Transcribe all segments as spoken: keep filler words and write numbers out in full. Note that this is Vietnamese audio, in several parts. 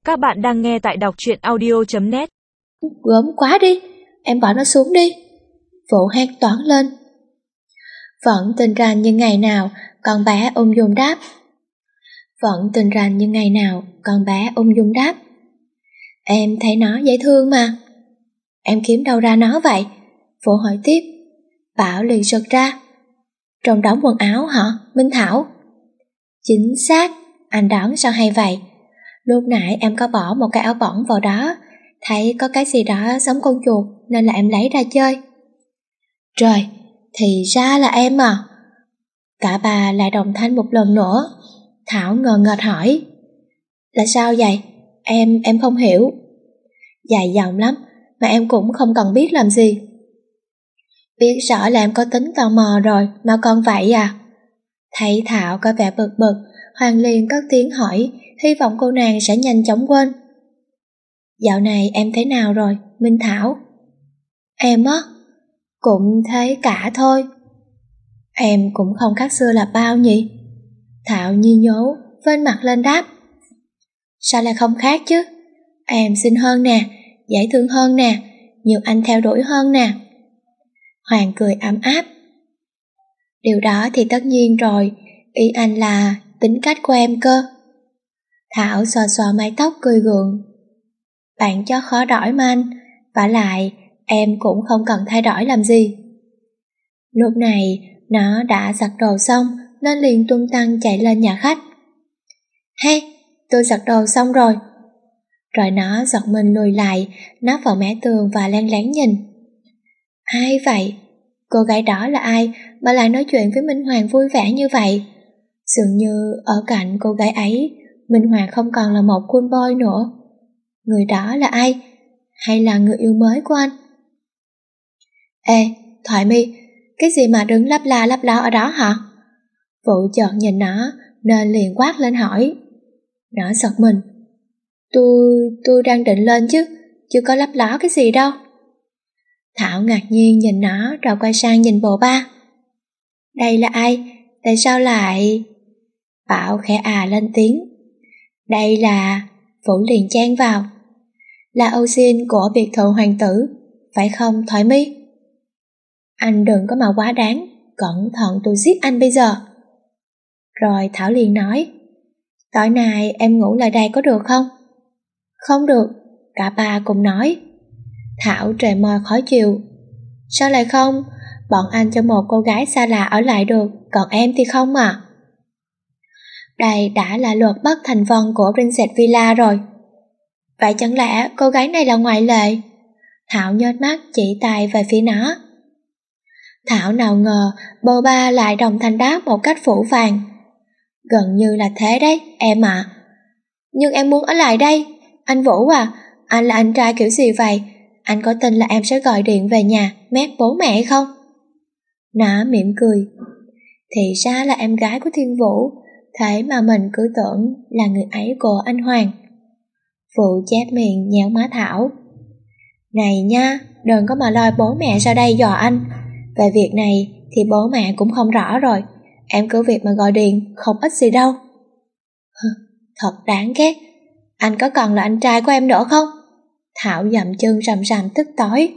Các bạn đang nghe tại đọc truyện audio chấm net. Gớm quá đi, em bỏ nó xuống đi. Vũ hét toáng lên. Vẫn tình rành như ngày nào, con bé ung dung đáp. Vẫn tình rành như ngày nào, con bé ung dung đáp. Em thấy nó dễ thương mà. Em kiếm đâu ra nó vậy? Vũ hỏi tiếp. Bảo liền sực ra. Trong đống quần áo hả, Minh Thảo? Chính xác, anh đoán sao hay vậy? Lúc nãy em có bỏ một cái áo bỏng vào đó, thấy có cái gì đó giống con chuột nên là em lấy ra chơi. Trời, thì ra là em à. Cả bà lại đồng thanh một lần nữa. Thảo ngờ ngợt hỏi. Là sao vậy? Em, em không hiểu. Dài dòng lắm, mà em cũng không cần biết làm gì. Biết rõ là em có tính tò mò rồi mà còn vậy à? Thấy Thảo có vẻ bực bực, Hoàng liền cất tiếng hỏi, hy vọng cô nàng sẽ nhanh chóng quên. Dạo này em thế nào rồi, Minh Thảo? Em á? Cũng thế cả thôi. Em cũng không khác xưa là bao nhỉ? Thảo nhi nhố, vênh mặt lên đáp. Sao lại không khác chứ? Em xinh hơn nè, dễ thương hơn nè, nhiều anh theo đuổi hơn nè. Hoàng cười ấm áp. Điều đó thì tất nhiên rồi, ý anh là tính cách của em cơ. Thảo xòa xòa mái tóc cười gượng. Bạn cho khó đổi mà anh, vả lại em cũng không cần thay đổi làm gì. Lúc này nó đã giặt đồ xong nên liền tung tăng chạy lên nhà khách. Hey, tôi giặt đồ xong rồi. Rồi nó giật mình lùi lại, nấp vào mé tường và len lén nhìn. Ai vậy? Cô gái đó là ai mà lại nói chuyện với Minh Hoàng vui vẻ như vậy? Dường như ở cạnh cô gái ấy, Minh Hoàng không còn là một cool boy nữa. Người đó là ai? Hay là người yêu mới của anh? Ê, Thoại My, cái gì mà đứng lấp la lấp ló ở đó hả? Vũ chợt nhìn nó nên liền quát lên hỏi. Nó giật mình. Tôi, tôi đang định lên chứ, chưa có lấp ló cái gì đâu. Thảo ngạc nhiên nhìn nó rồi quay sang nhìn bồ ba. Đây là ai? Tại sao lại... Bảo khẽ à lên tiếng. Đây là... Vũ liền chen vào. Là Âu Xin của biệt thự hoàng tử, phải không Thoại My? Anh đừng có mà quá đáng, cẩn thận tôi giết anh bây giờ. Rồi Thảo liền nói. Tối nay em ngủ lại đây có được không? Không được, cả ba cùng nói. Thảo trề môi khó chịu. Sao lại không? Bọn anh cho một cô gái xa lạ ở lại được, còn em thì không à? Đây đã là luật bất thành văn của Princess Villa rồi. Vậy chẳng lẽ cô gái này là ngoại lệ? Thảo nhếch mắt chỉ tay về phía nó. Thảo nào ngờ bồ ba lại đồng thanh đáp một cách phủ phàng. Gần như là thế đấy, em ạ. À. Nhưng em muốn ở lại đây. Anh Vũ à, anh là anh trai kiểu gì vậy? Anh có tin là em sẽ gọi điện về nhà mét bố mẹ hay không? Nó mỉm cười. Thì ra là em gái của Thiên Vũ, thế mà mình cứ tưởng là người ấy của anh Hoàng. Vũ chép miệng nhéo má Thảo. Này nha, đừng có mà lôi bố mẹ ra đây dò anh. Về việc này thì bố mẹ cũng không rõ rồi. Em cứ việc mà gọi điện, không ích gì đâu. Thật đáng ghét. Anh có còn là anh trai của em nữa không? Thảo dậm chân rầm rầm tức tối.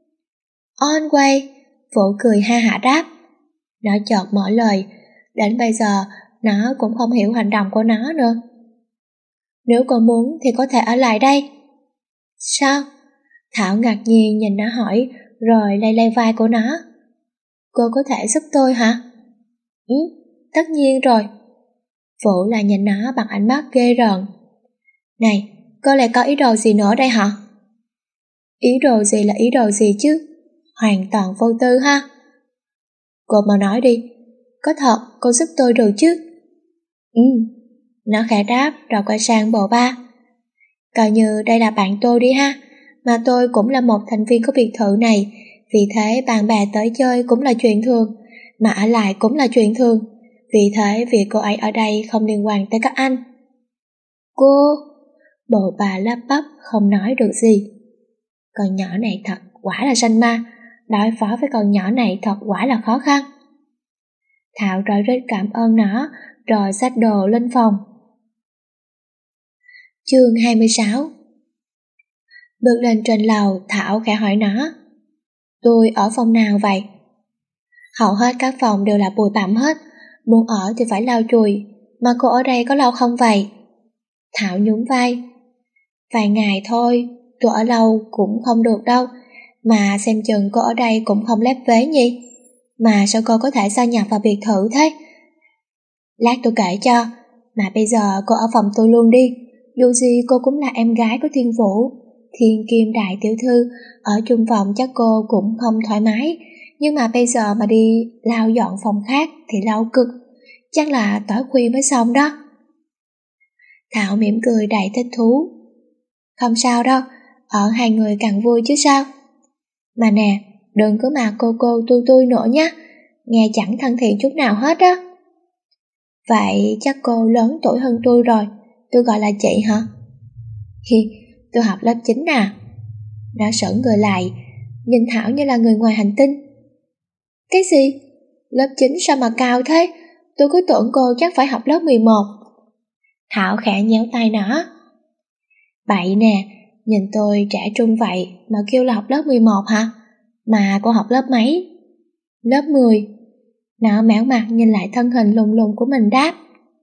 On way, Vũ cười ha hả đáp. Nó chợt mở lời. Đến bây giờ nó cũng không hiểu hành động của nó nữa. Nếu cô muốn thì có thể ở lại đây. Sao? Thảo ngạc nhiên nhìn nó hỏi, rồi lay lay vai của nó. Cô có thể giúp tôi hả? Ừ, tất nhiên rồi. Vũ lại nhìn nó bằng ánh mắt ghê rợn. Này, cô lại có ý đồ gì nữa đây hả? Ý đồ gì là ý đồ gì chứ? Hoàn toàn vô tư ha. Cô mà nói đi, có thật cô giúp tôi được chứ? Ừ, nó khẽ đáp rồi quay sang bồ ba. Coi như đây là bạn tôi đi ha, mà tôi cũng là một thành viên của biệt thự này, vì thế bạn bè tới chơi cũng là chuyện thường, mà ở lại cũng là chuyện thường, vì thế việc cô ấy ở đây không liên quan tới các anh. Cô... Bồ bà lắp bắp không nói được gì. Con nhỏ này thật quả là sanh ma, đối phó với con nhỏ này thật quả là khó khăn. Thảo rối rít cảm ơn nó, rồi xách đồ lên phòng. Chương hai mươi sáu. Bước lên trên lầu, Thảo khẽ hỏi nó: tôi ở phòng nào vậy? Hầu hết các phòng đều là bụi bặm hết, muốn ở thì phải lau chùi, mà cô ở đây có lâu không vậy? Thảo nhún vai: vài ngày thôi, tôi ở lâu cũng không được đâu, mà xem chừng cô ở đây cũng không lép vế nhỉ? Mà sao cô có thể gia nhập vào biệt thự thế? Lát tôi kể cho, mà bây giờ cô ở phòng tôi luôn đi, dù gì cô cũng là em gái của Thiên Vũ. Thiên Kim đại tiểu thư, ở chung phòng chắc cô cũng không thoải mái, nhưng mà bây giờ mà đi lau dọn phòng khác thì lâu cực, chắc là tối khuya mới xong đó. Thảo mỉm cười đầy thích thú: không sao đâu, ở hai người càng vui chứ sao. Mà nè, đừng có mà cô cô tôi tôi nữa nhé, nghe chẳng thân thiện chút nào hết á. Vậy chắc cô lớn tuổi hơn tôi rồi, tôi gọi là chị hả? Hi, tôi học lớp chín à. Nó sững người lại, nhìn Thảo như là người ngoài hành tinh. Cái gì? Lớp chín sao mà cao thế? Tôi cứ tưởng cô chắc phải học lớp mười một. Thảo khẽ nhéo tay nó: bậy nè, nhìn tôi trẻ trung vậy mà kêu là học lớp mười một hả? Mà cô học lớp mấy? Lớp mười. Nó méo mặt nhìn lại thân hình lùng lùng của mình đáp: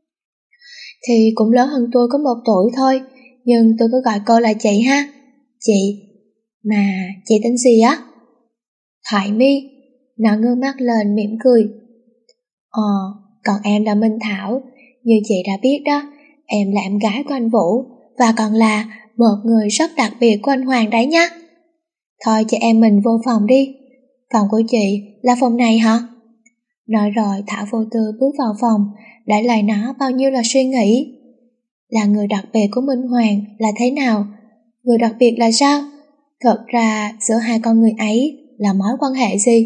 thì cũng lớn hơn tôi có một tuổi thôi, nhưng tôi cứ gọi cô là chị ha. Chị. Mà chị tên gì á? Thoại Mi. Nó ngước mắt lên mỉm cười: Ờ, còn em là Minh Thảo. Như chị đã biết đó, em là em gái của anh Vũ, và còn là một người rất đặc biệt của anh Hoàng đấy nhá. Thôi chị em mình vô phòng đi. Phòng của chị là phòng này hả? Nói rồi Thảo vô tư bước vào phòng, để lại nó bao nhiêu là suy nghĩ. Là người đặc biệt của Minh Hoàng là thế nào? Người đặc biệt là sao? Thật ra giữa hai con người ấy là mối quan hệ gì?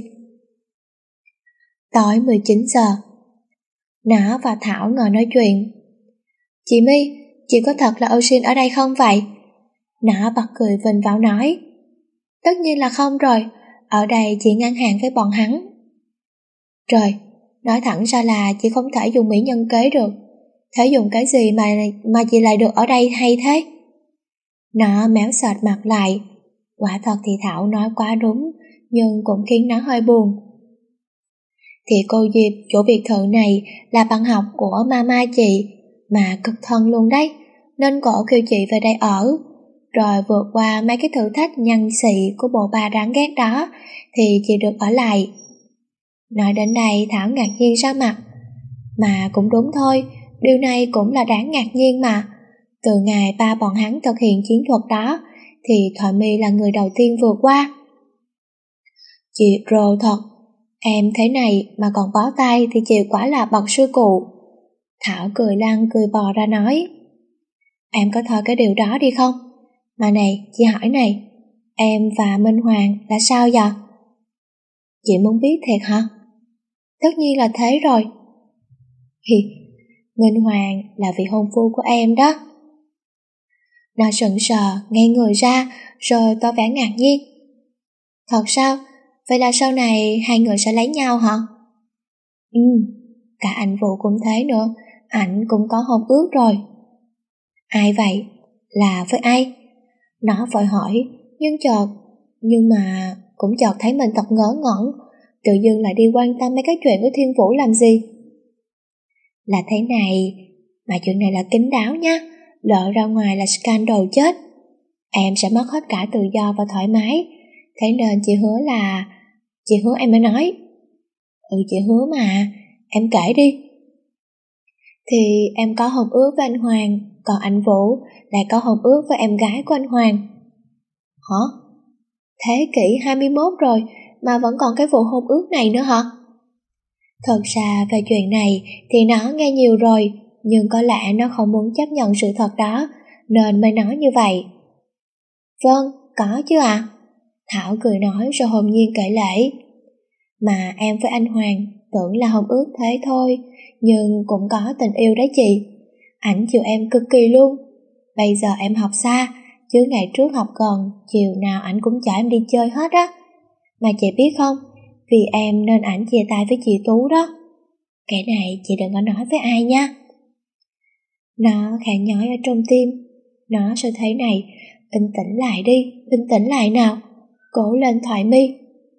Tối mười chín giờ, nó và Thảo ngồi nói chuyện. Chị My, chị có thật là Ocean ở đây không vậy? Nó bật cười vinh váo nói: tất nhiên là không rồi, ở đây chị ngang hàng với bọn hắn. Trời, nói thẳng ra là chị không thể dùng mỹ nhân kế được. Thế dùng cái gì mà mà chị lại được ở đây hay thế? Nó méo sệt mặt lại. Quả thật thì Thảo nói quá đúng, nhưng cũng khiến nó hơi buồn. Thì cô Diệp, chủ biệt thự này là bạn học của mama chị, mà cực thân luôn đấy, nên cổ kêu chị về đây ở. Rồi vượt qua mấy cái thử thách nhăn xị của bộ bà đáng ghét đó, thì chị được ở lại. Nói đến đây Thảo ngạc nhiên ra mặt. Mà cũng đúng thôi, điều này cũng là đáng ngạc nhiên mà. Từ ngày ba bọn hắn thực hiện chiến thuật đó, thì Thoại My là người đầu tiên vượt qua. Chị rồ thật, em thế này mà còn bó tay thì chị quả là bậc sư cụ. Thảo cười lăn cười bò ra nói: em có thôi cái điều đó đi không? Mà này, chị hỏi này, em và Minh Hoàng là sao vậy? Chị muốn biết thiệt hả? Tất nhiên là thế rồi. Hi, Minh Hoàng là vị hôn phu của em đó. Nó sững sờ, ngay người ra, rồi tỏ vẻ ngạc nhiên. Thật sao? Vậy là sau này hai người sẽ lấy nhau hả? Ừ, cả anh Vũ cũng thế nữa, ảnh cũng có hôn ước rồi. Ai vậy? Là với ai? Nó vội hỏi, nhưng chợt, nhưng mà cũng chợt thấy mình thật ngớ ngẩn, tự dưng lại đi quan tâm mấy cái chuyện của Thiên Vũ làm gì. Là thế này, mà chuyện này là kín đáo nhá, lỡ ra ngoài là scandal chết. Em sẽ mất hết cả tự do và thoải mái, thế nên chị hứa là... Chị hứa em mới nói. Ừ, chị hứa mà, em kể đi. Thì em có hôn ước với anh Hoàng, còn anh Vũ lại có hôn ước với em gái của anh Hoàng. Hả? Thế kỷ hai mươi mốt rồi mà vẫn còn cái vụ hôn ước này nữa hả? Thật ra về chuyện này thì nó nghe nhiều rồi, nhưng có lẽ nó không muốn chấp nhận sự thật đó, nên mới nói như vậy. Vâng, có chứ ạ. À? Thảo cười nói rồi hồn nhiên kể lể. Mà em với anh Hoàng tưởng là hôn ước thế thôi, nhưng cũng có tình yêu đấy chị. Ảnh chiều em cực kỳ luôn. Bây giờ em học xa, chứ ngày trước học gần, chiều nào ảnh cũng chở em đi chơi hết á. Mà chị biết không, vì em nên ảnh chia tay với chị Tú đó. Cái này chị đừng có nói với ai nha. Nó khẽ nhói ở trong tim. Nó sẽ thế này, bình tĩnh lại đi, bình tĩnh lại nào, cố lên Thoại Mi.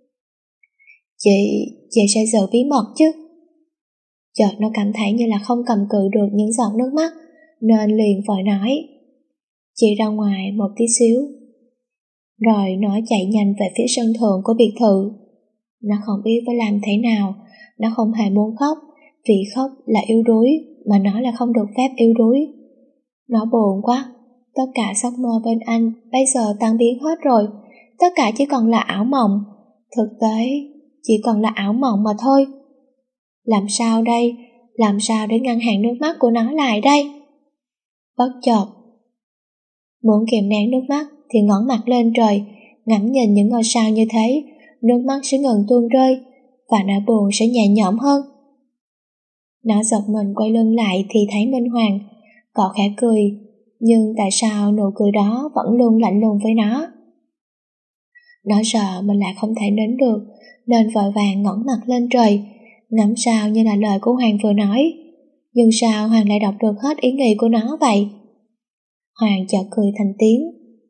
Chị, chị sẽ giữ bí mật chứ. Chợt nó cảm thấy như là không cầm cự được những giọt nước mắt, nên liền vội nói, chị ra ngoài một tí xíu. Rồi nó chạy nhanh về phía sân thượng của biệt thự. Nó không biết phải làm thế nào, nó không hề muốn khóc, vì khóc là yếu đuối, mà nó là không được phép yếu đuối. Nó buồn quá, tất cả giấc mơ bên anh bây giờ tan biến hết rồi, tất cả chỉ còn là ảo mộng, thực tế chỉ còn là ảo mộng mà thôi. Làm sao đây, làm sao để ngăn hàng nước mắt của nó lại đây? Bất chợt, muốn kìm nén nước mắt thì ngẩng mặt lên trời, ngắm nhìn những ngôi sao như thế, nước mắt sẽ ngừng tuôn rơi, và nỗi buồn sẽ nhẹ nhõm hơn. Nó giật mình quay lưng lại thì thấy Minh Hoàng. Cậu khẽ cười, nhưng tại sao nụ cười đó vẫn luôn lạnh lùng với nó? Nó sợ mình lại không thể nín được, nên vội vàng ngẩng mặt lên trời, ngắm sao như là lời của Hoàng vừa nói. Nhưng sao Hoàng lại đọc được hết ý nghĩ của nó vậy? Hoàng chợt cười thành tiếng.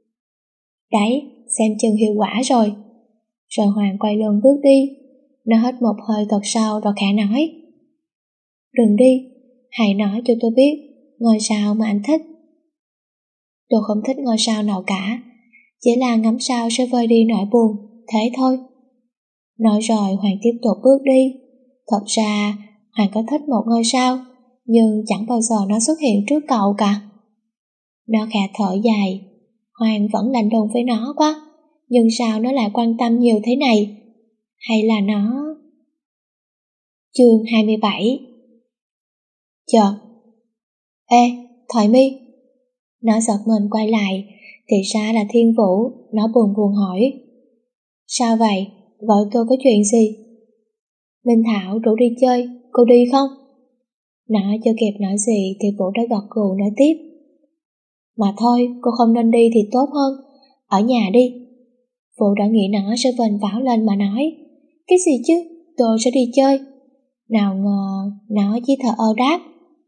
Đấy, xem chừng hiệu quả rồi. Rồi Hoàng quay lưng bước đi. Nó hít một hơi thật sâu rồi khẽ nói, đừng đi, hãy nói cho tôi biết ngôi sao mà anh thích. Tôi không thích ngôi sao nào cả, chỉ là ngắm sao sẽ vơi đi nỗi buồn, thế thôi. Nói rồi Hoàng tiếp tục bước đi. Thật ra Hoàng có thích một ngôi sao, nhưng chẳng bao giờ nó xuất hiện trước cậu cả. Nó khẽ thở dài. Hoàng vẫn lạnh lùng với nó quá, nhưng sao nó lại quan tâm nhiều thế này? Hay là nó... Chương hai mươi bảy. Chợt, ê, Thoại Mi. Nó giật mình quay lại, thì ra là Thiên Vũ. Nó buồn buồn hỏi, sao vậy, gọi tôi có chuyện gì? Minh Thảo rủ đi chơi, cô đi không? Nó chưa kịp nói gì thì Vũ đã gật gù nói tiếp, mà thôi, cô không nên đi thì tốt hơn, ở nhà đi. Vũ đã nghĩ nó sẽ vênh váo lên mà nói, cái gì chứ, tôi sẽ đi chơi. Nào ngờ nó chỉ thở ơ đáp,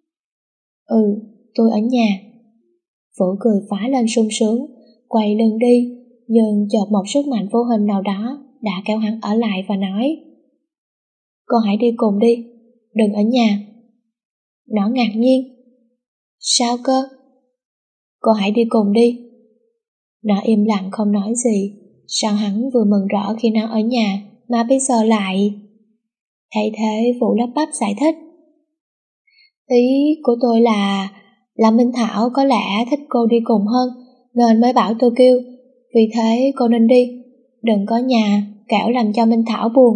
ừ, tôi ở nhà. Vũ cười phá lên sung sướng, quay lưng đi, nhưng chợt một sức mạnh vô hình nào đó đã kéo hắn ở lại và nói, cô hãy đi cùng đi, đừng ở nhà. Nó ngạc nhiên, sao cơ? Cô hãy đi cùng đi. Nó im lặng không nói gì. Sao hắn vừa mừng rỡ khi nó ở nhà mà bây giờ lại... Thay thế Vũ lắp bắp giải thích, ý của tôi là là Minh Thảo có lẽ thích cô đi cùng hơn, nên mới bảo tôi kêu, vì thế cô nên đi, đừng có nhà kẻo làm cho Minh Thảo buồn.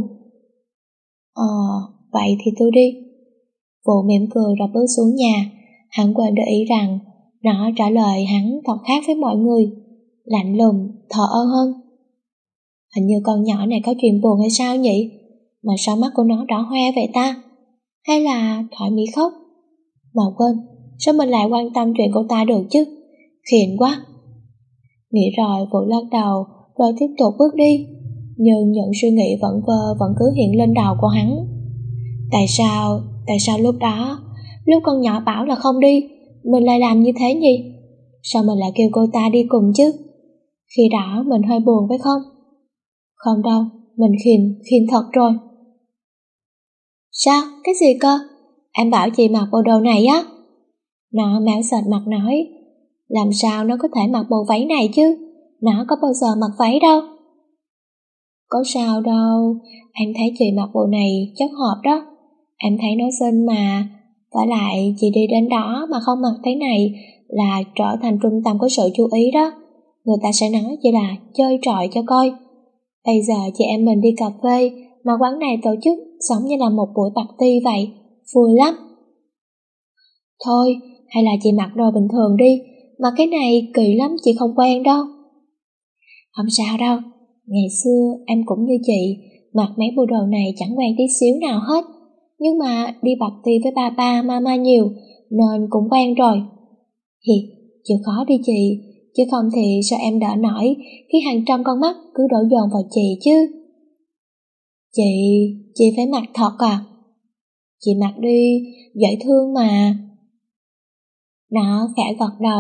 Ờ, vậy thì tôi đi. Vũ mỉm cười rồi bước xuống nhà. Hắn quên để ý rằng nó trả lời hắn thật khác với mọi người, lạnh lùng, thờ ơ hơn. Hình như con nhỏ này có chuyện buồn hay sao nhỉ? Mà sao mắt của nó đỏ hoe vậy ta? Hay là Thoại Mi khóc? Mà quên, sao mình lại quan tâm chuyện cô ta được chứ? Khiền quá. Nghĩ rồi Vũ lắc đầu rồi tiếp tục bước đi. Nhưng những suy nghĩ vẩn vơ vẫn cứ hiện lên đầu của hắn. Tại sao, tại sao lúc đó, lúc con nhỏ bảo là không đi, mình lại làm như thế nhỉ? Sao mình lại kêu cô ta đi cùng chứ? Khi đó mình hơi buồn phải không? Không đâu, mình khiền, khiền thật rồi. Sao? Cái gì cơ? Em bảo chị mặc bộ đồ này á. Nó méo sệt mặt nói, làm sao nó có thể mặc bộ váy này chứ? Nó có bao giờ mặc váy đâu. Có sao đâu, em thấy chị mặc bộ này chất hợp đó. Em thấy nó xinh mà. Và lại chị đi đến đó mà không mặc thế này là trở thành trung tâm của sự chú ý đó. Người ta sẽ nói chỉ là chơi trọi cho coi. Bây giờ chị em mình đi cà phê mà quán này tổ chức giống như là một buổi party vậy, vui lắm. Thôi, hay là chị mặc đồ bình thường đi, mà cái này kỳ lắm, chị không quen đâu. Không sao đâu, ngày xưa em cũng như chị, mặc mấy bộ đồ này chẳng quen tí xíu nào hết. Nhưng mà đi party với ba ba, mama nhiều, nên cũng quen rồi. Hi, chịu khó đi chị, chứ không thì sao em đỡ nổi khi hàng trăm con mắt cứ đổ dồn vào chị chứ. Chị, chị phải mặc thật à? Chị mặc đi, dễ thương mà. Nó khẽ gật đầu,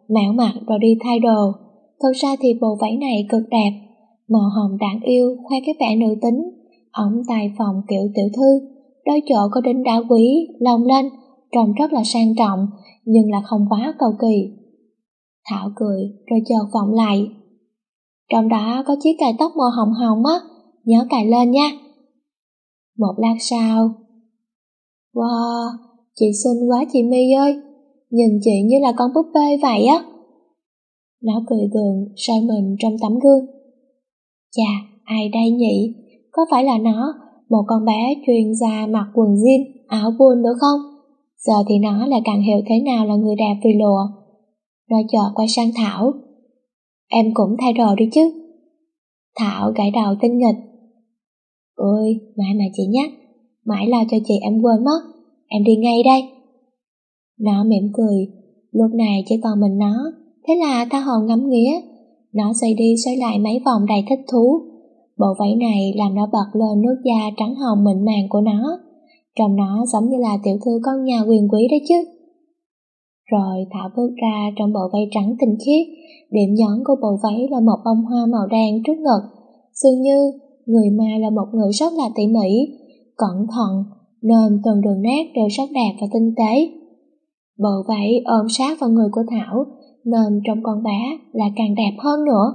mạo mặt rồi đi thay đồ. Thật ra thì bộ váy này cực đẹp, màu hồng đáng yêu, khoe cái vẻ nữ tính, ống tay phòng kiểu tiểu thư, đôi chỗ có đính đá quý, lông lanh, trông rất là sang trọng, nhưng là không quá cầu kỳ. Thảo cười rồi chợt vọng lại. Trong đó có chiếc cài tóc màu hồng hồng á, nhớ cài lên nha. Một lát sau, wow, chị xinh quá chị My ơi, nhìn chị như là con búp bê vậy á. Nó cười gượng soi mình trong tấm gương. Chà, ai đây nhỉ? Có phải là nó, một con bé chuyên gia mặc quần jean, áo buôn nữa không? Giờ thì nó lại càng hiểu thế nào là người đẹp vì lụa. Nó chợt quay sang Thảo. Em cũng thay đồ đi chứ? Thảo gãi đầu tinh nghịch. Ôi, mãi mà chị nhắc, mãi lo cho chị em quên mất, em đi ngay đây. Nó mỉm cười, lúc này chỉ còn mình nó, thế là tha hồ ngắm nghía. Nó xoay đi xoay lại mấy vòng đầy thích thú. Bộ váy này làm nó bật lên nước da trắng hồng mịn màng của nó, trông nó giống như là tiểu thư con nhà quyền quý đấy chứ. Rồi Thảo bước ra trong bộ váy trắng tinh khiết, điểm nhấn của bộ váy là một bông hoa màu đen trước ngực, dường như người mai là một người rất là tỉ mỉ, cẩn thận, nên từng đường nét đều rất đẹp và tinh tế. Bộ váy ôm sát vào người của Thảo, nên trong con bé là càng đẹp hơn nữa.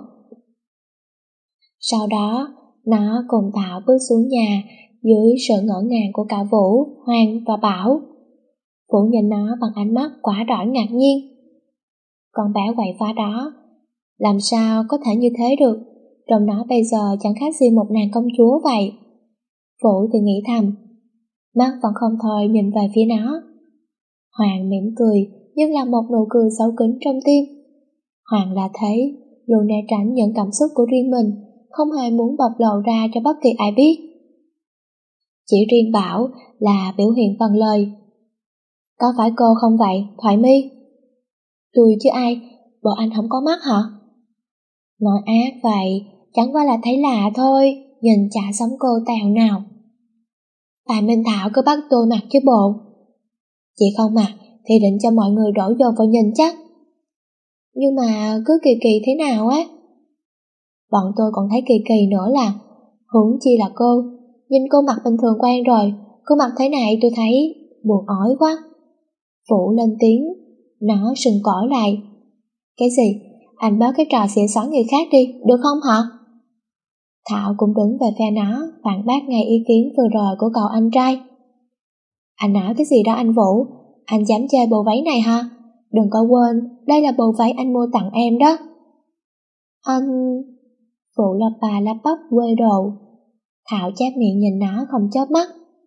Sau đó, nó cùng Thảo bước xuống nhà dưới sự ngỡ ngàng của cả Vũ, Hoàng và Bảo. Vũ nhìn nó bằng ánh mắt quả đỏ ngạc nhiên. Con bé quậy phá đó, làm sao có thể như thế được, trông nó bây giờ chẳng khác gì một nàng công chúa vậy. Vũ thì nghĩ thầm, mắt vẫn không thôi nhìn về phía nó. Hoàng mỉm cười, nhưng là một nụ cười xấu kín trong tim. Hoàng là thấy, luôn né tránh những cảm xúc của riêng mình, không hề muốn bộc lộ ra cho bất kỳ ai biết. Chỉ riêng Bảo là biểu hiện bằng lời. Có phải cô không vậy, Thoại My? Tôi chứ ai, bộ anh không có mắt hả? Nói ác vậy, chẳng qua là thấy lạ thôi, nhìn chả giống cô tèo nào. Tại Minh Thảo cứ bắt tôi mặc chứ bộ. Chị không mặc thì định cho mọi người đổ dồn vào nhìn chắc. Nhưng mà cứ kỳ kỳ thế nào á. Bọn tôi còn thấy kỳ kỳ nữa là, huống chi là cô, nhìn cô mặc bình thường quen rồi, cô mặc thế này tôi thấy buồn ói quá. Vũ lên tiếng, nó sừng cổ lại. Cái gì? Anh bớt cái trò xỉa xói người khác đi, được không hả? Thảo cũng đứng về phe nó, phản bác ngay ý kiến vừa rồi của cậu anh trai. Anh nói cái gì đó anh Vũ? Anh dám chơi bộ váy này hả? Đừng có quên, đây là bộ váy anh mua tặng em đó. Anh... Vũ lắp bà lắp bắp quê đồ. Thảo chép miệng nhìn nó không chớp mắt.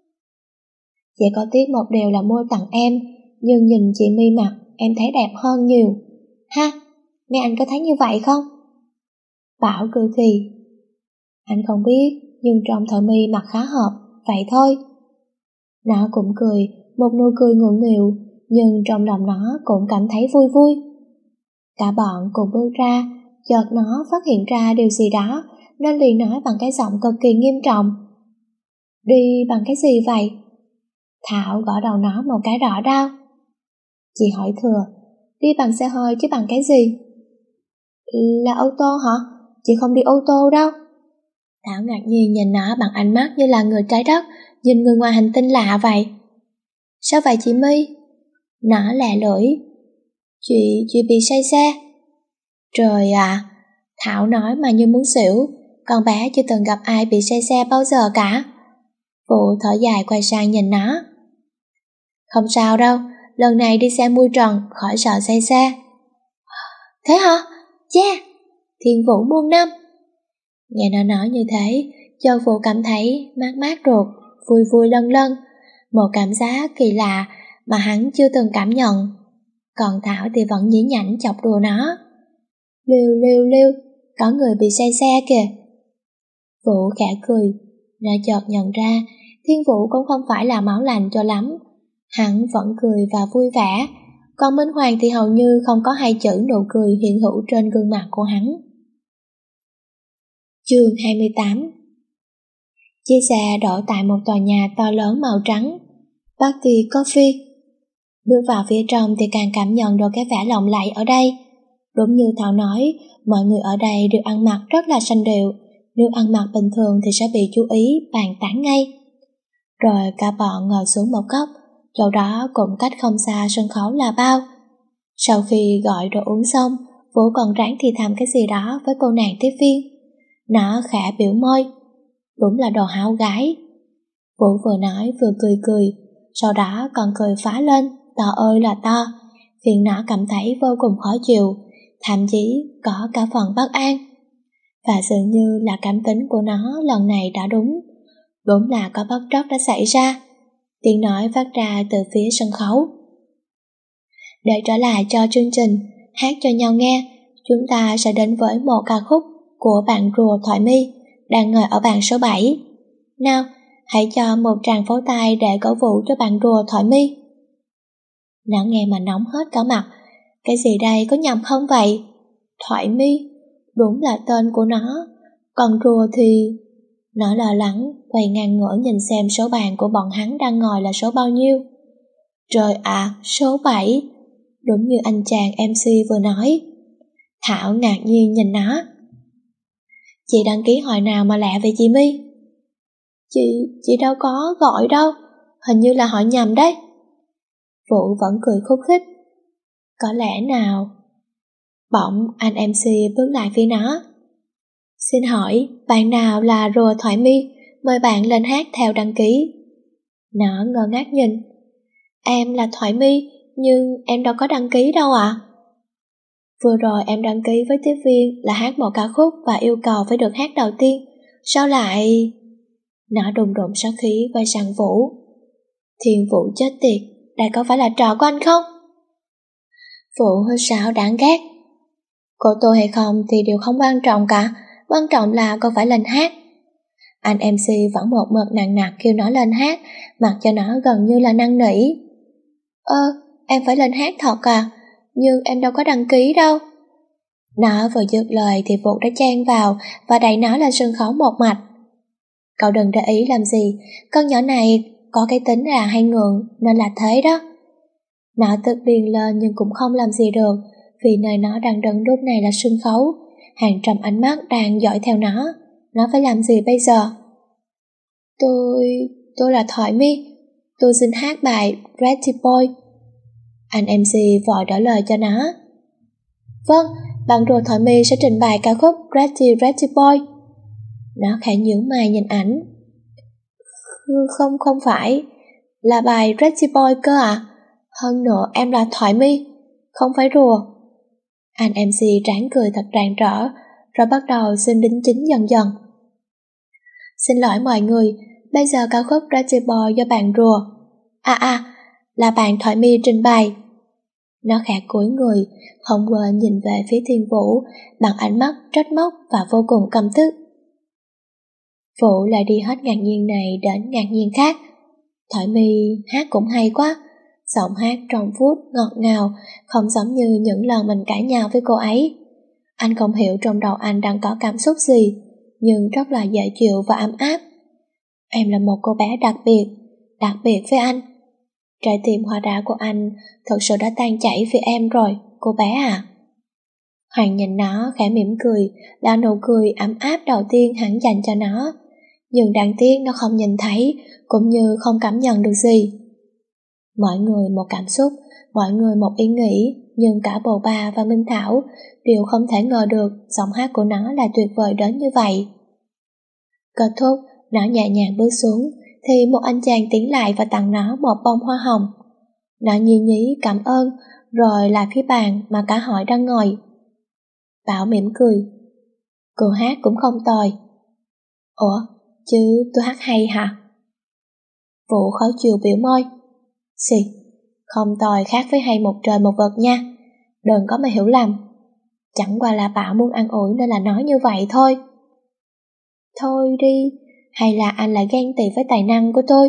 Chỉ có tiếc một điều là mua tặng em, nhưng nhìn chị My mặc em thấy đẹp hơn nhiều. Ha, mấy anh có thấy như vậy không? Bảo cười khì. Anh không biết, nhưng trong Thoại My mặc khá hợp, vậy thôi. Nó cũng cười, một nụ cười ngượng nghịu, nhưng trong lòng nó cũng cảm thấy vui vui. Cả bọn cùng bước ra, chợt nó phát hiện ra điều gì đó, nên liền nói bằng cái giọng cực kỳ nghiêm trọng. Đi bằng cái gì vậy? Thảo gõ đầu nó một cái rõ đau. Chị hỏi thừa, đi bằng xe hơi chứ bằng cái gì? Là ô tô hả? Chị không đi ô tô đâu. Thảo ngạc nhiên nhìn nó bằng ánh mắt như là người trái đất nhìn người ngoài hành tinh lạ vậy. Sao vậy chị My? Nó lẹ lưỡi. Chị, chị bị say xe. Trời à, Thảo nói mà như muốn xỉu, con bé chưa từng gặp ai bị say xe bao giờ cả. Vũ thở dài quay sang nhìn nó. Không sao đâu, lần này đi xe mui trần, khỏi sợ say xe. Thế hả? Cha, yeah. Thiên Vũ muôn năm. Nghe nó nói như thế, Châu Vũ cảm thấy mát mát ruột, vui vui lân lân, một cảm giác kỳ lạ mà hắn chưa từng cảm nhận. Còn Thảo thì vẫn nhí nhảnh chọc đùa nó. Liêu liêu liêu, có người bị say xe kìa. Vũ khẽ cười, nó chợt nhận ra Thiên Vũ cũng không phải là máu lạnh cho lắm. Hắn vẫn cười và vui vẻ, còn Minh Hoàng thì hầu như không có hai chữ nụ cười hiện hữu trên gương mặt của hắn. Chương hai mươi tám. Chiếc xe đổ tại một tòa nhà to lớn màu trắng, Party Coffee. Bước vào phía trong thì càng cảm nhận được cái vẻ lộng lẫy ở đây. Đúng như Thảo nói, mọi người ở đây đều ăn mặc rất là sanh điệu, nếu ăn mặc bình thường thì sẽ bị chú ý bàn tán ngay. Rồi cả bọn ngồi xuống một góc, chỗ đó cũng cách không xa sân khấu là bao. Sau khi gọi đồ uống xong, Vũ còn ráng thì thầm cái gì đó với cô nàng tiếp viên. Nó khẽ biểu môi, đúng là đồ háo gái. Vũ vừa nói vừa cười cười, sau đó còn cười phá lên, to ơi là to, khiến nó cảm thấy vô cùng khó chịu, thậm chí có cả phần bất an. Và dường như là cảm tính của nó lần này đã đúng, đúng là có bất trắc đã xảy ra. Tiếng nói phát ra từ phía sân khấu. Để trở lại cho chương trình hát cho nhau nghe, chúng ta sẽ đến với một ca khúc của bạn rùa Thoại My đang ngồi ở bàn số bảy. Nào, hãy cho một tràng pháo tay để cổ vũ cho bạn rùa Thoại My. Nó nghe mà nóng hết cả mặt. Cái gì đây, có nhầm không vậy? Thoại My, đúng là tên của nó. Còn rùa thì... Nó lo lắng, quay ngang ngửa nhìn xem số bàn của bọn hắn đang ngồi là số bao nhiêu. Trời ạ, số bảy. Đúng như anh chàng em xê vừa nói. Thảo ngạc nhiên nhìn nó. Chị đăng ký hồi nào mà lạ vậy chị My? Chị, chị đâu có gọi đâu. Hình như là hỏi nhầm đấy. Vũ vẫn cười khúc khích. Có lẽ nào... Bỗng anh em xê bước lại phía nó. Xin hỏi, bạn nào là rùa Thoại My? Mời bạn lên hát theo đăng ký. Nó ngơ ngác nhìn. Em là Thoại My, nhưng em đâu có đăng ký đâu ạ. À? Vừa rồi em đăng ký với tiếp viên là hát một ca khúc và yêu cầu phải được hát đầu tiên. Sao lại... Nó đùng đùng sát khí quay sang Vũ. Thiên Vũ chết tiệt, đây có phải là trò của anh không? Vũ hơi sáo đáng ghét. Của tôi hay không thì đều không quan trọng cả, quan trọng là cô phải lên hát. Anh em xê vẫn một mực nặng nặc kêu nó lên hát, mặc cho nó gần như là năn nỉ. Ơ, em phải lên hát thật à, nhưng em đâu có đăng ký đâu. Nó vừa dứt lời thì Vũ đã chen vào và đẩy nó lên sân khấu một mạch. Cậu đừng để ý làm gì, con nhỏ này có cái tính là hay ngượng nên là thế đó. Nó tức điên lên nhưng cũng không làm gì được, vì nơi nó đang đứng lúc này là sân khấu, hàng trăm ánh mắt đang dõi theo nó. Nó phải làm gì bây giờ? Tôi... tôi là Thoại My. Tôi xin hát bài Pretty Boy. Anh em xê vội đỡ lời cho nó. Vâng, bạn rùa Thoại My sẽ trình bày ca khúc Pretty Pretty Boy. Nó khẽ nhướng mày nhìn ảnh. Không, không phải. Là bài Pretty Boy cơ à? Hơn nữa em là Thoại My, không phải rùa. Anh em xê ráng cười thật rạng rỡ, rồi bắt đầu xin đính chính dần dần. Xin lỗi mọi người, bây giờ ca khúc Pretty Boy do bạn rùa. À à, là bạn Thoại My trình bày. Nó khẽ cúi người, không quên nhìn về phía Thiên Vũ bằng ánh mắt trách móc và vô cùng căm tức. Vũ lại đi hết ngạc nhiên này đến ngạc nhiên khác. Thoại My hát cũng hay quá, giọng hát trong phút ngọt ngào, không giống như những lần mình cãi nhau với cô ấy. Anh không hiểu trong đầu anh đang có cảm xúc gì, nhưng rất là dễ chịu và ấm áp. Em là một cô bé đặc biệt, đặc biệt với anh. Trái tim hoa đá của anh thật sự đã tan chảy vì em rồi, cô bé à. Hoàng nhìn nó khẽ mỉm cười, là nụ cười ấm áp đầu tiên hắn dành cho nó. Nhưng đáng tiếc nó không nhìn thấy, cũng như không cảm nhận được gì. Mọi người một cảm xúc, mọi người một ý nghĩ, nhưng cả Bồ Ba và Minh Thảo đều không thể ngờ được giọng hát của nó là tuyệt vời đến như vậy. Kết thúc, nó nhẹ nhàng bước xuống, thì một anh chàng tiến lại và tặng nó một bông hoa hồng. Nó nhí nhí cảm ơn, rồi lại phía bàn mà cả hội đang ngồi. Bảo mỉm cười. Cô hát cũng không tồi. Ủa, chứ tôi hát hay hả? Vũ khó chịu biểu môi. Xì, không tồi khác với hay một trời một vực nha. Đừng có mà hiểu lầm. Chẳng qua là Bảo muốn ăn ủi nên là nói như vậy thôi. Thôi đi, hay là anh lại ghen tị với tài năng của tôi?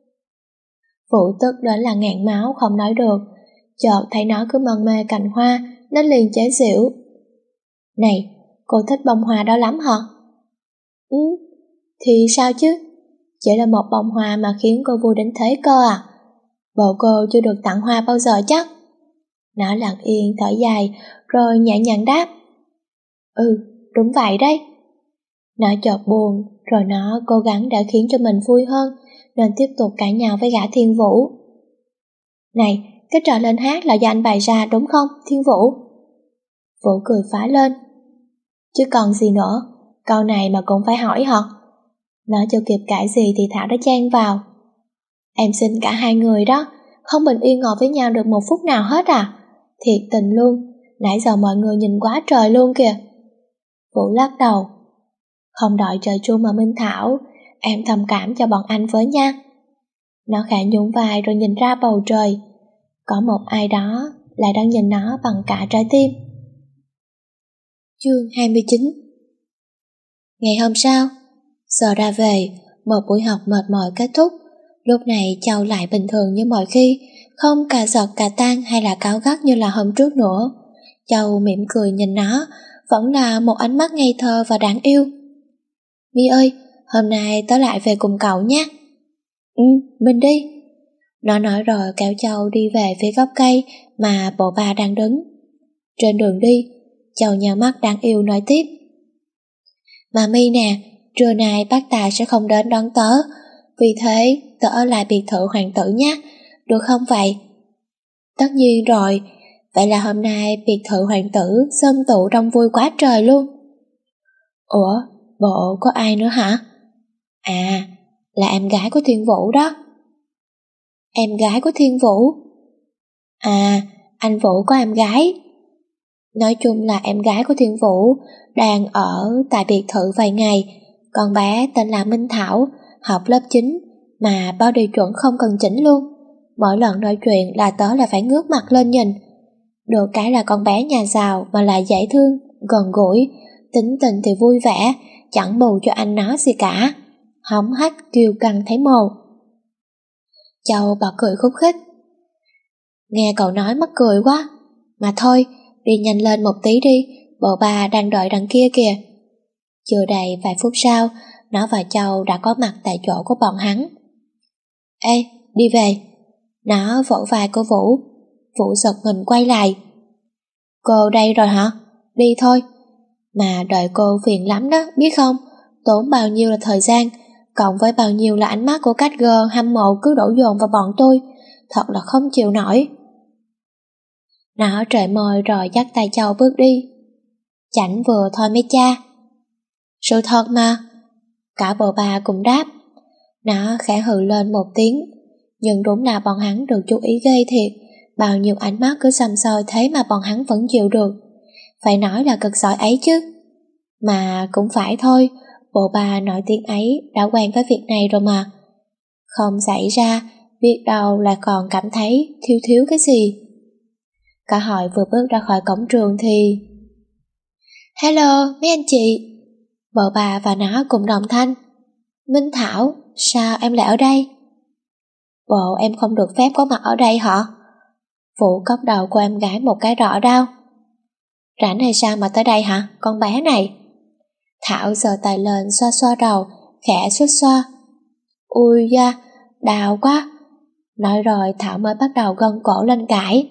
Vũ tức đến là ngạn máu không nói được. Chợt thấy nó cứ mân mê cành hoa nên liền chế giễu. Này, cô thích bông hoa đó lắm hả? Ừ, thì sao chứ? Chỉ là một bông hoa mà khiến cô vui đến thế cơ à? Bộ cô chưa được tặng hoa bao giờ chắc? Nó lặng yên thở dài rồi nhẹ nhàng đáp. Ừ, đúng vậy đấy. Nó chợt buồn, rồi nó cố gắng để khiến cho mình vui hơn, nên tiếp tục cãi nhau với gã Thiên Vũ. Này, cái trò lên hát là do anh bày ra đúng không, Thiên Vũ? Vũ cười phá lên. Chứ còn gì nữa, câu này mà cũng phải hỏi hả? Nó chưa kịp cãi gì thì Thảo đã chen vào. Em xin cả hai người đó, không bình yên ngồi với nhau được một phút nào hết à? Thiệt tình luôn, nãy giờ mọi người nhìn quá trời luôn kìa. Vũ lắc đầu. Không đợi trời trưa mà Minh Thảo, em thông cảm cho bọn anh với nha. Nó khẽ nhún vai rồi nhìn ra bầu trời. Có một ai đó lại đang nhìn nó bằng cả trái tim. Chương hai mươi chín. Ngày hôm sau, giờ ra về, một buổi học mệt mỏi kết thúc. Lúc này Châu lại bình thường như mọi khi, không cà giật cà tan hay là cáu gắt như là hôm trước nữa. Châu mỉm cười nhìn nó, vẫn là một ánh mắt ngây thơ và đáng yêu. My ơi, hôm nay tớ lại về cùng cậu nhé. Ừ, mình đi. Nó nói rồi kéo Châu đi về phía gốc cây mà bộ ba đang đứng. Trên đường đi, Châu nhào mắt đáng yêu nói tiếp. Mà My nè, trưa nay bác Tài sẽ không đến đón tớ, vì thế tớ ở lại biệt thự hoàng tử nhé, được không vậy? Tất nhiên rồi, vậy là hôm nay biệt thự hoàng tử sân tụ đông vui quá trời luôn. Ủa, bộ có ai nữa hả? À, là em gái của Thiên Vũ đó. Em gái của Thiên Vũ? À, anh Vũ có em gái. Nói chung là em gái của Thiên Vũ đang ở tại biệt thự vài ngày. Con bé tên là Minh Thảo, học lớp chín, mà bao điều chuẩn không cần chỉnh luôn. Mỗi lần nói chuyện là tớ là phải ngước mặt lên nhìn. Được cái là con bé nhà giàu mà lại dễ thương, gần gũi, tính tình thì vui vẻ, chẳng bù cho anh nó gì cả. Hóng hách kiêu căng thấy mồ. Châu bật cười khúc khích. Nghe cậu nói mắc cười quá. Mà thôi, đi nhanh lên một tí đi, bộ ba đang đợi đằng kia kìa. Chưa đầy vài phút sau, nó và Châu đã có mặt tại chỗ của bọn hắn. Ê, đi về. Nó vỗ vai của Vũ. Vũ giật mình quay lại. Cô đây rồi hả? Đi thôi. Mà đợi cô phiền lắm đó, biết không? Tốn bao nhiêu là thời gian, cộng với bao nhiêu là ánh mắt của các girl hâm mộ cứ đổ dồn vào bọn tôi. Thật là không chịu nổi. Nó trợn môi rồi dắt tay Châu bước đi. Chảnh vừa thôi mấy cha. Sự thật mà. Cả bộ ba cùng đáp. Nó khẽ hừ lên một tiếng. Nhưng đúng là bọn hắn được chú ý ghê thiệt. Bao nhiêu ánh mắt cứ xăm soi thế mà bọn hắn vẫn chịu được. Phải nói là cực giỏi ấy chứ. Mà cũng phải thôi, bộ ba nổi tiếng ấy đã quen với việc này rồi mà. Không xảy ra, biết đâu là còn cảm thấy thiếu thiếu cái gì. Cả hội vừa bước ra khỏi cổng trường thì... Hello, mấy anh chị. Bộ bà và nó cùng đồng thanh. Minh Thảo, sao em lại ở đây? Bộ em không được phép có mặt ở đây hả? Vũ cốc đầu của em gái một cái rõ đau. Rảnh hay sao mà tới đây hả, con bé này? Thảo giơ tay lên xoa xoa đầu, khẽ xuốt xoa. Ui da, đau quá. Nói rồi Thảo mới bắt đầu gân cổ lên cãi.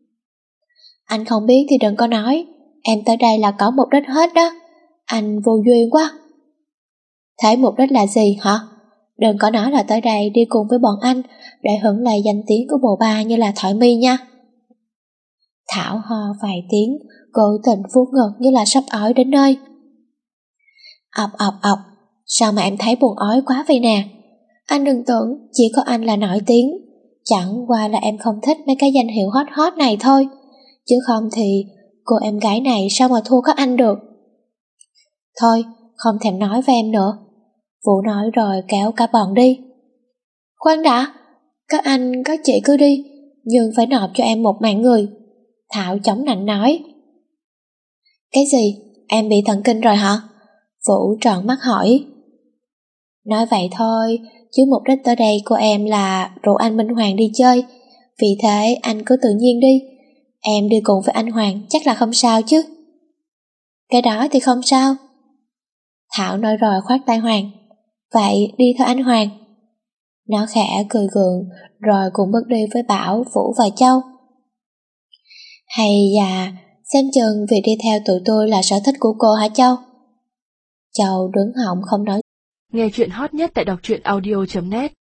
Anh không biết thì đừng có nói, em tới đây là có mục đích hết đó. Anh vô duyên quá. Thế mục đích là gì hả? Đừng có nói là tới đây đi cùng với bọn anh để hưởng lại danh tiếng của bộ ba như là Thoại My nha. Thảo ho vài tiếng, cố tình vuốt ngực như là sắp ói đến nơi. Ọc ọc ọc, sao mà em thấy buồn ói quá vậy nè? Anh đừng tưởng chỉ có anh là nổi tiếng, chẳng qua là em không thích mấy cái danh hiệu hot hot này thôi. Chứ không thì cô em gái này sao mà thua các anh được. Thôi, không thèm nói với em nữa. Vũ nói rồi kéo cả bọn đi. Khoan đã, các anh các chị cứ đi, nhưng phải nộp cho em một mạng người. Thảo chống nạnh nói. Cái gì? Em bị thần kinh rồi hả? Vũ trợn mắt hỏi. Nói vậy thôi, chứ mục đích tới đây của em là rủ anh Minh Hoàng đi chơi. Vì thế anh cứ tự nhiên đi. Em đi cùng với anh Hoàng chắc là không sao chứ. Cái đó thì không sao. Thảo nói rồi khoát tay Hoàng. Vậy đi theo anh Hoàng. Nó khẽ cười gượng rồi cùng bước đi với Bảo, Vũ và Châu. Hay là xem chừng việc đi theo tụi tôi là sở thích của cô hả Châu? Châu đứng họng không nói. Nghe chuyện hot nhất tại đọc truyện audio chấm net.